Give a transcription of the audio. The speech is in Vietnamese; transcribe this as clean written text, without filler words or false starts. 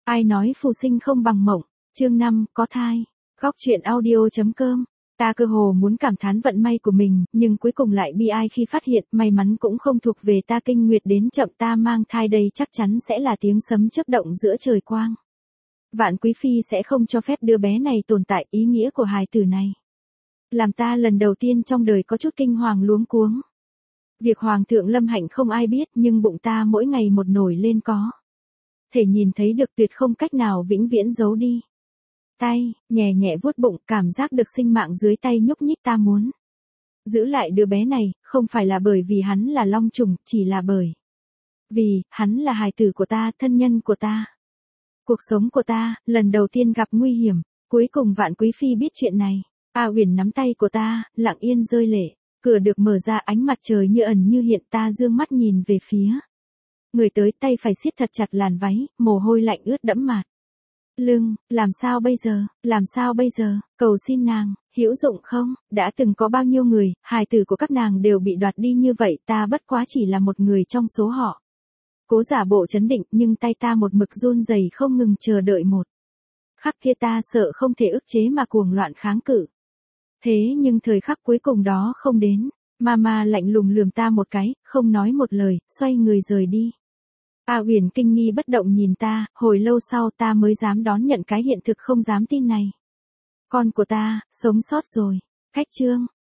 Ai nói phù sinh không bằng mộng, chương 5, có thai. Góc truyện audio.com. Ta cơ hồ muốn cảm thán vận may của mình, nhưng cuối cùng lại bi ai khi phát hiện may mắn cũng không thuộc về ta, kinh nguyệt đến chậm, ta mang thai đây chắc chắn sẽ là tiếng sấm chớp động giữa trời quang. Vạn Quý Phi sẽ không cho phép đứa bé này tồn tại, ý nghĩa của hài tử này làm ta lần đầu tiên trong đời có chút kinh hoàng luống cuống. Việc Hoàng thượng lâm hạnh không ai biết, nhưng bụng ta mỗi ngày một nổi lên có thể nhìn thấy được, tuyệt không cách nào vĩnh viễn giấu đi. Tay, nhẹ nhẹ vuốt bụng, cảm giác được sinh mạng dưới tay nhúc nhích, ta muốn giữ lại đứa bé này, không phải là bởi vì hắn là long trùng, chỉ là bởi vì hắn là hài tử của ta, thân nhân của ta. Cuộc sống của ta, lần đầu tiên gặp nguy hiểm, cuối cùng Vạn Quý Phi biết chuyện này. A Uyển nắm tay của ta, lặng yên rơi lệ. Cửa được mở ra, ánh mặt trời như ẩn như hiện, ta dương mắt nhìn về phía người tới, tay phải siết thật chặt làn váy, mồ hôi lạnh ướt đẫm mặt lưng. Làm sao bây giờ, làm sao bây giờ, cầu xin nàng, hữu dụng không? Đã từng có bao nhiêu người, hài tử của các nàng đều bị đoạt đi như vậy, ta bất quá chỉ là một người trong số họ. Cố giả bộ trấn định, nhưng tay ta một mực run rẩy không ngừng, chờ đợi một khắc kia, ta sợ không thể ức chế mà cuồng loạn kháng cự. Thế nhưng thời khắc cuối cùng đó không đến. Mama lạnh lùng lườm ta một cái, không nói một lời, xoay người rời đi. A Uyển kinh nghi bất động nhìn ta, hồi lâu sau ta mới dám đón nhận cái hiện thực không dám tin này. Con của ta, sống sót rồi. Khách chương.